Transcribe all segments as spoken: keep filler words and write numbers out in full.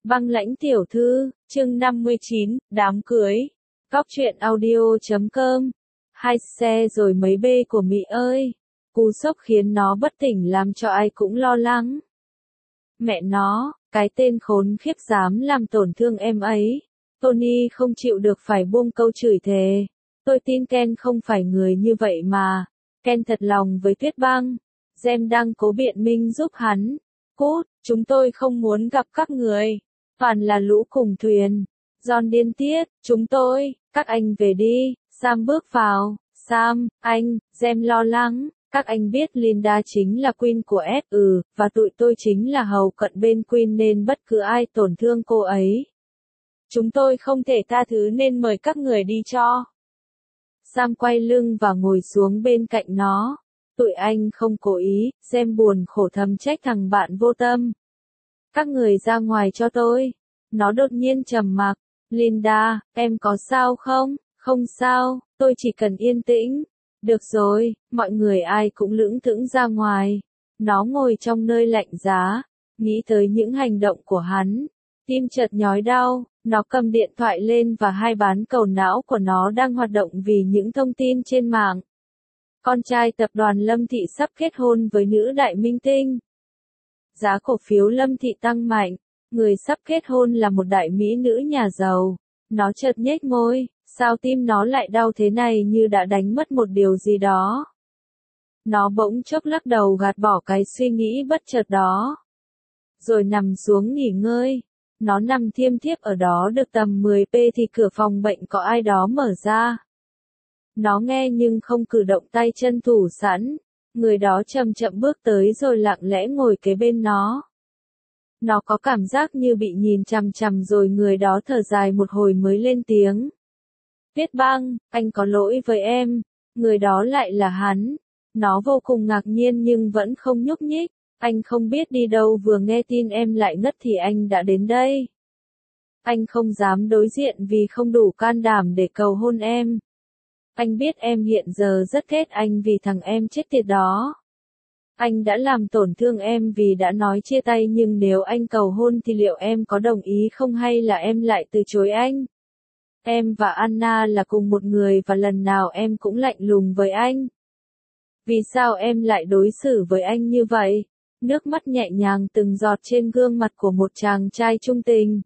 Băng lãnh tiểu thư, chương năm mươi chín, đám cưới. Cóc truyện audio chấm com. Hai xe rồi mấy bê của Mỹ ơi. Cú sốc khiến nó bất tỉnh làm cho ai cũng lo lắng. Mẹ nó, cái tên khốn khiếp dám làm tổn thương em ấy. Tony không chịu được phải buông câu chửi thề. Tôi tin Ken không phải người như vậy mà. Ken thật lòng với Tuyết Băng. Gem đang cố biện minh giúp hắn. Cút, chúng tôi không muốn gặp các người. Toàn là lũ cùng thuyền. John điên tiết, chúng tôi, các anh về đi. Sam bước vào. Sam, anh, Gem lo lắng. Các anh biết Linda chính là queen của S, ừ, và tụi tôi chính là hầu cận bên queen nên bất cứ ai tổn thương cô ấy. Chúng tôi không thể tha thứ nên mời các người đi cho. Sam quay lưng và ngồi xuống bên cạnh nó. Tụi anh không cố ý, Gem buồn khổ thầm trách thằng bạn vô tâm. Các người ra ngoài cho tôi. Nó đột nhiên trầm mặc. Linda, em có sao không? Không sao, tôi chỉ cần yên tĩnh. Được rồi, mọi người ai cũng lững thững ra ngoài. Nó ngồi trong nơi lạnh giá, nghĩ tới những hành động của hắn. Tim chợt nhói đau, nó cầm điện thoại lên và hai bán cầu não của nó đang hoạt động vì những thông tin trên mạng. Con trai tập đoàn Lâm Thị sắp kết hôn với nữ đại minh tinh. Giá cổ phiếu Lâm Thị tăng mạnh, người sắp kết hôn là một đại mỹ nữ nhà giàu. Nó chợt nhếch môi, sao tim nó lại đau thế này như đã đánh mất một điều gì đó. Nó bỗng chốc lắc đầu gạt bỏ cái suy nghĩ bất chợt đó. Rồi nằm xuống nghỉ ngơi. Nó nằm thiêm thiếp ở đó được tầm mười phút thì cửa phòng bệnh có ai đó mở ra. Nó nghe nhưng không cử động tay chân thủ sẵn. Người đó chậm chậm bước tới rồi lặng lẽ ngồi kế bên nó. Nó có cảm giác như bị nhìn chằm chằm rồi người đó thở dài một hồi mới lên tiếng. Tuyết Băng, anh có lỗi với em. Người đó lại là hắn. Nó vô cùng ngạc nhiên nhưng vẫn không nhúc nhích. Anh không biết đi đâu vừa nghe tin em lại ngất thì anh đã đến đây. Anh không dám đối diện vì không đủ can đảm để cầu hôn em. Anh biết em hiện giờ rất ghét anh vì thằng em chết tiệt đó. Anh đã làm tổn thương em vì đã nói chia tay nhưng nếu anh cầu hôn thì liệu em có đồng ý không hay là em lại từ chối anh? Em và Anna là cùng một người và lần nào em cũng lạnh lùng với anh. Vì sao em lại đối xử với anh như vậy? Nước mắt nhẹ nhàng từng giọt trên gương mặt của một chàng trai trung tình.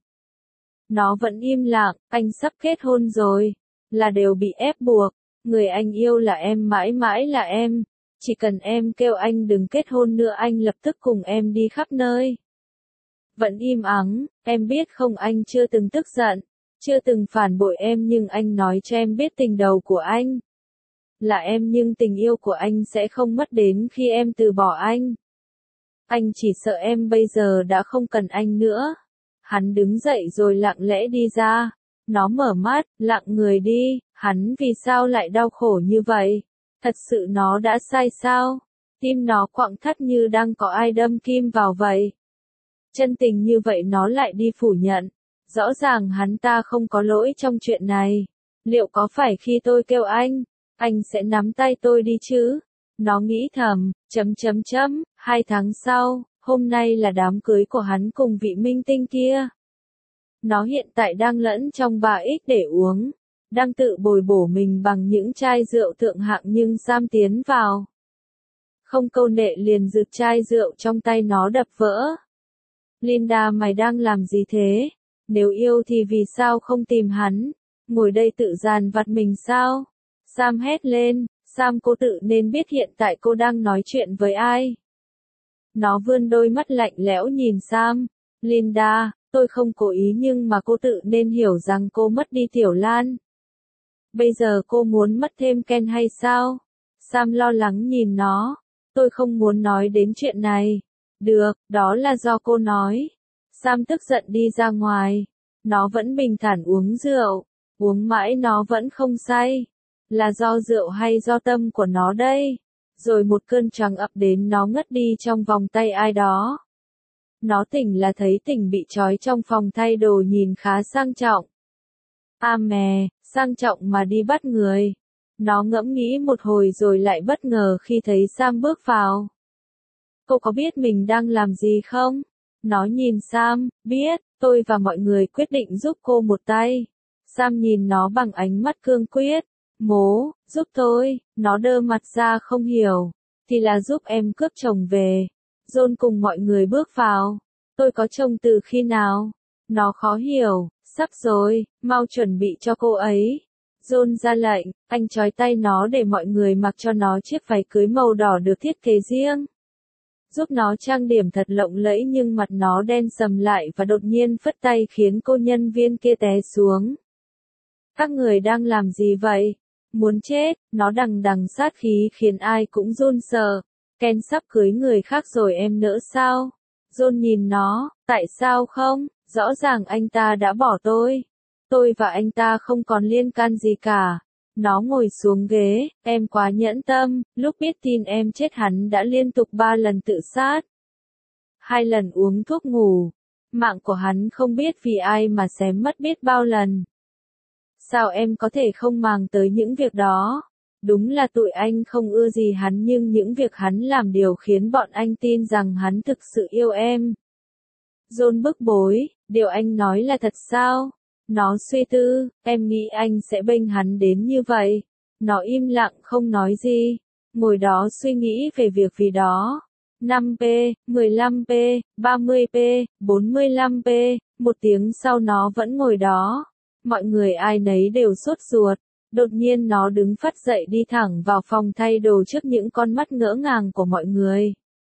Nó vẫn im lặng, anh sắp kết hôn rồi. Là đều bị ép buộc. Người anh yêu là em mãi mãi là em. Chỉ cần em kêu anh đừng kết hôn nữa anh lập tức cùng em đi khắp nơi. Vẫn im ắng, em biết không anh chưa từng tức giận. Chưa từng phản bội em nhưng anh nói cho em biết tình đầu của anh. Là em nhưng tình yêu của anh sẽ không mất đến khi em từ bỏ anh. Anh chỉ sợ em bây giờ đã không cần anh nữa. Hắn đứng dậy rồi lặng lẽ đi ra. Nó mở mắt, lặng người đi. Hắn vì sao lại đau khổ như vậy? Thật sự nó đã sai sao? Tim nó quặn thắt như đang có ai đâm kim vào vậy. Chân tình như vậy nó lại đi phủ nhận. Rõ ràng hắn ta không có lỗi trong chuyện này. Liệu có phải khi tôi kêu anh, anh sẽ nắm tay tôi đi chứ? Nó nghĩ thầm, chấm chấm chấm, hai tháng sau, hôm nay là đám cưới của hắn cùng vị minh tinh kia. Nó hiện tại đang lẫn trong ba ích để uống. Đang tự bồi bổ mình bằng những chai rượu thượng hạng nhưng Sam tiến vào. Không câu nệ liền giựt chai rượu trong tay nó đập vỡ. Linda mày đang làm gì thế? Nếu yêu thì vì sao không tìm hắn? Ngồi đây tự dàn vặt mình sao? Sam hét lên, Sam cô tự nên biết hiện tại cô đang nói chuyện với ai. Nó vươn đôi mắt lạnh lẽo nhìn Sam. Linda, tôi không cố ý nhưng mà cô tự nên hiểu rằng cô mất đi Tiểu Lan. Bây giờ cô muốn mất thêm Ken hay sao? Sam lo lắng nhìn nó. Tôi không muốn nói đến chuyện này. Được, đó là do cô nói. Sam tức giận đi ra ngoài. Nó vẫn bình thản uống rượu. Uống mãi nó vẫn không say. Là do rượu hay do tâm của nó đây? Rồi một cơn choáng ập đến nó ngất đi trong vòng tay ai đó. Nó tỉnh là thấy tỉnh bị trói trong phòng thay đồ nhìn khá sang trọng. À mè, sang trọng mà đi bắt người. Nó ngẫm nghĩ một hồi rồi lại bất ngờ khi thấy Sam bước vào. Cô có biết mình đang làm gì không? Nó nhìn Sam, biết, Tôi và mọi người quyết định giúp cô một tay. Sam nhìn nó bằng ánh mắt cương quyết. Mố, giúp tôi, nó đơ mặt ra không hiểu. Thì là giúp em cướp chồng về. John cùng mọi người bước vào. Tôi có chồng từ khi nào? Nó khó hiểu, sắp rồi, mau chuẩn bị cho cô ấy. John ra lệnh, anh trói tay nó để mọi người mặc cho nó chiếc váy cưới màu đỏ được thiết kế riêng. Giúp nó trang điểm thật lộng lẫy nhưng mặt nó đen sầm lại và đột nhiên phất tay khiến cô nhân viên kia té xuống. Các người đang làm gì vậy? Muốn chết, nó đằng đằng sát khí khiến ai cũng run sợ. Ken sắp cưới người khác rồi em nỡ sao? John nhìn nó, tại sao không? Rõ ràng anh ta đã bỏ tôi. Tôi và anh ta không còn liên can gì cả. Nó ngồi xuống ghế, em quá nhẫn tâm, lúc biết tin em chết hắn đã liên tục ba lần tự sát. Hai lần uống thuốc ngủ. Mạng của hắn không biết vì ai mà xém mất biết bao lần. Sao em có thể không màng tới những việc đó? Đúng là tụi anh không ưa gì hắn nhưng những việc hắn làm điều khiến bọn anh tin rằng hắn thực sự yêu em. John bức bối, điều anh nói là thật sao? Nó suy tư, em nghĩ anh sẽ bênh hắn đến như vậy. Nó im lặng không nói gì, ngồi đó suy nghĩ về việc vì đó. năm p, mười lăm p, ba mươi p, bốn mươi lăm p, một tiếng sau nó vẫn ngồi đó. Mọi người ai nấy đều sốt ruột. Đột nhiên nó đứng phắt dậy đi thẳng vào phòng thay đồ trước những con mắt ngỡ ngàng của mọi người.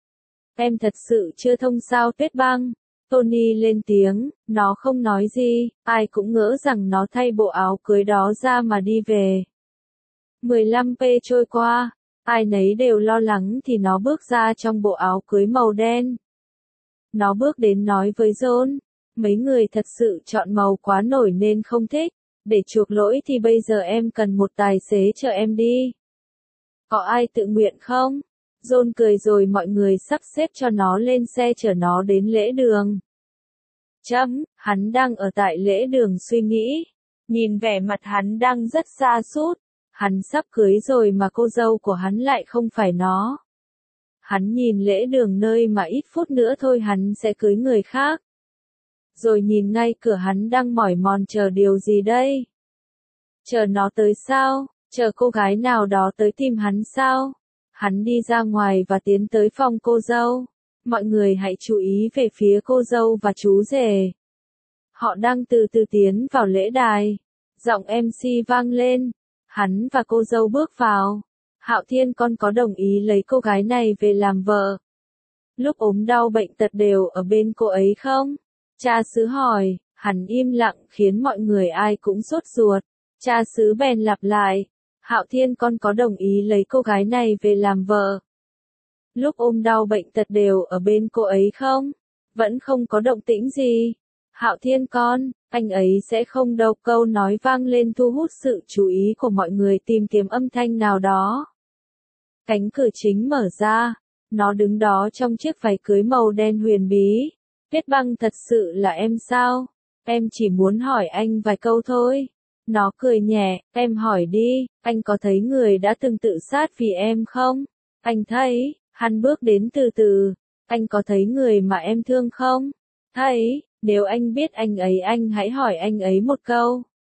Em thật sự chưa thông sao Tuyết Băng. Tony lên tiếng, nó không nói gì, ai cũng ngỡ rằng nó thay bộ áo cưới đó ra mà đi về. mười lăm p trôi qua, ai nấy đều lo lắng thì nó bước ra trong bộ áo cưới màu đen. Nó bước đến nói với John, mấy người thật sự chọn màu quá nổi nên không thích, để chuộc lỗi thì bây giờ em cần một tài xế chở em đi. Có ai tự nguyện không? John cười rồi mọi người sắp xếp cho nó lên xe chở nó đến lễ đường. Chấm, hắn đang ở tại lễ đường suy nghĩ. Nhìn vẻ mặt hắn đang rất sa sút. Hắn sắp cưới rồi mà cô dâu của hắn lại không phải nó. Hắn nhìn lễ đường nơi mà ít phút nữa thôi hắn sẽ cưới người khác. Rồi nhìn ngay cửa hắn đang mỏi mòn chờ điều gì đây? Chờ nó tới sao? Chờ cô gái nào đó tới tìm hắn sao? Hắn đi ra ngoài và tiến tới phòng cô dâu. Mọi người hãy chú ý về phía cô dâu và chú rể. Họ đang từ từ tiến vào lễ đài. Giọng em xê vang lên. Hắn và cô dâu bước vào. Hạo Thiên con có đồng ý lấy cô gái này về làm vợ? Lúc ốm đau bệnh tật đều ở bên cô ấy không? Cha xứ hỏi. Hắn im lặng khiến mọi người ai cũng sốt ruột. Cha xứ bèn lặp lại. Hạo Thiên con có đồng ý lấy cô gái này về làm vợ? Lúc ôm đau bệnh tật đều ở bên cô ấy không? Vẫn không có động tĩnh gì. Hạo Thiên con, anh ấy sẽ không đâu. Câu nói vang lên thu hút sự chú ý của mọi người tìm kiếm âm thanh nào đó. Cánh cửa chính mở ra. Nó đứng đó trong chiếc váy cưới màu đen huyền bí. Tuyết Băng thật sự là em sao? Em chỉ muốn hỏi anh vài câu thôi. Nó cười nhẹ, em hỏi đi, anh có thấy người đã từng tự sát vì em không? Anh thấy, hắn bước đến từ từ. Anh có thấy người mà em thương không? Thấy, nếu anh biết anh ấy anh hãy hỏi anh ấy một câu.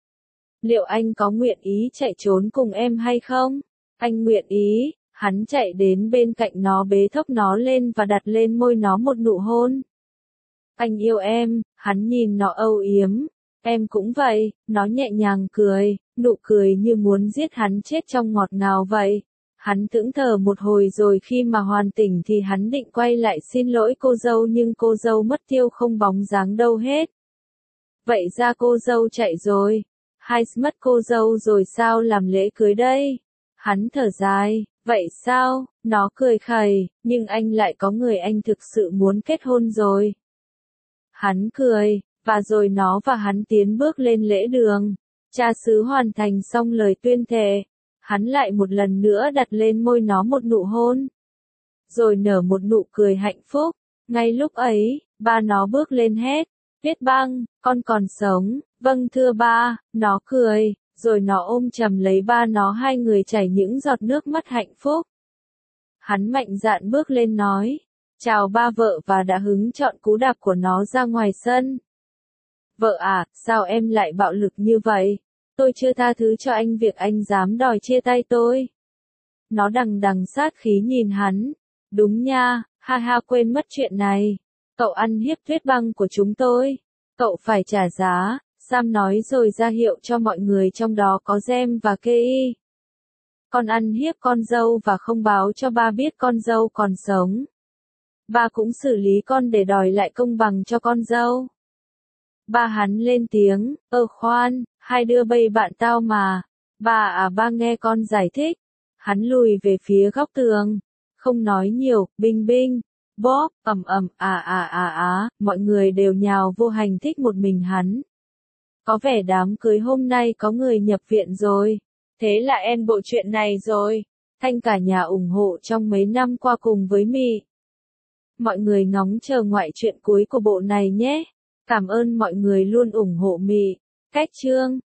Liệu anh có nguyện ý chạy trốn cùng em hay không? Anh nguyện ý, hắn chạy đến bên cạnh nó bế thốc nó lên và đặt lên môi nó một nụ hôn. Anh yêu em, hắn nhìn nó âu yếm. Em cũng vậy, nó nhẹ nhàng cười, nụ cười như muốn giết hắn chết trong ngọt ngào vậy. Hắn thẫn thờ một hồi rồi khi mà hoàn tỉnh thì hắn định quay lại xin lỗi cô dâu nhưng cô dâu mất tiêu không bóng dáng đâu hết. Vậy ra cô dâu chạy rồi. Hay mất cô dâu rồi sao làm lễ cưới đây? Hắn thở dài, vậy sao? Nó cười khẩy, nhưng anh lại có người anh thực sự muốn kết hôn rồi. Hắn cười. Và rồi nó và hắn tiến bước lên lễ đường. Cha xứ hoàn thành xong lời tuyên thệ. Hắn lại một lần nữa đặt lên môi nó một nụ hôn. Rồi nở một nụ cười hạnh phúc. Ngay lúc ấy, ba nó bước lên hét. Tuyết Băng, con còn sống. Vâng thưa ba, nó cười. Rồi nó ôm chầm lấy ba nó hai người chảy những giọt nước mắt hạnh phúc. Hắn mạnh dạn bước lên nói. Chào ba vợ và đã hứng chọn cú đạp của nó ra ngoài sân. Vợ à, sao em lại bạo lực như vậy? Tôi chưa tha thứ cho anh việc anh dám đòi chia tay tôi. Nó đằng đằng sát khí nhìn hắn. Đúng nha, ha ha quên mất chuyện này. Cậu ăn hiếp Tuyết Băng của chúng tôi. Cậu phải trả giá, Sam nói rồi ra hiệu cho mọi người trong đó có Gem và Kei. Con ăn hiếp con dâu và không báo cho ba biết con dâu còn sống. Ba cũng xử lý con để đòi lại công bằng cho con dâu. Ba hắn lên tiếng, ơ khoan, hai đứa bây bạn tao mà. Ba à ba nghe con giải thích. Hắn lùi về phía góc tường. Không nói nhiều, binh binh. Bóp, ầm ầm, à à à à, mọi người đều nhào vô hành thích một mình hắn. Có vẻ đám cưới hôm nay có người nhập viện rồi. Thế là end bộ chuyện này rồi. Thanh cả nhà ủng hộ trong mấy năm qua cùng với Mị. Mọi người ngóng chờ ngoại truyện cuối của bộ này nhé. Cảm ơn mọi người luôn ủng hộ Mị. Cách chương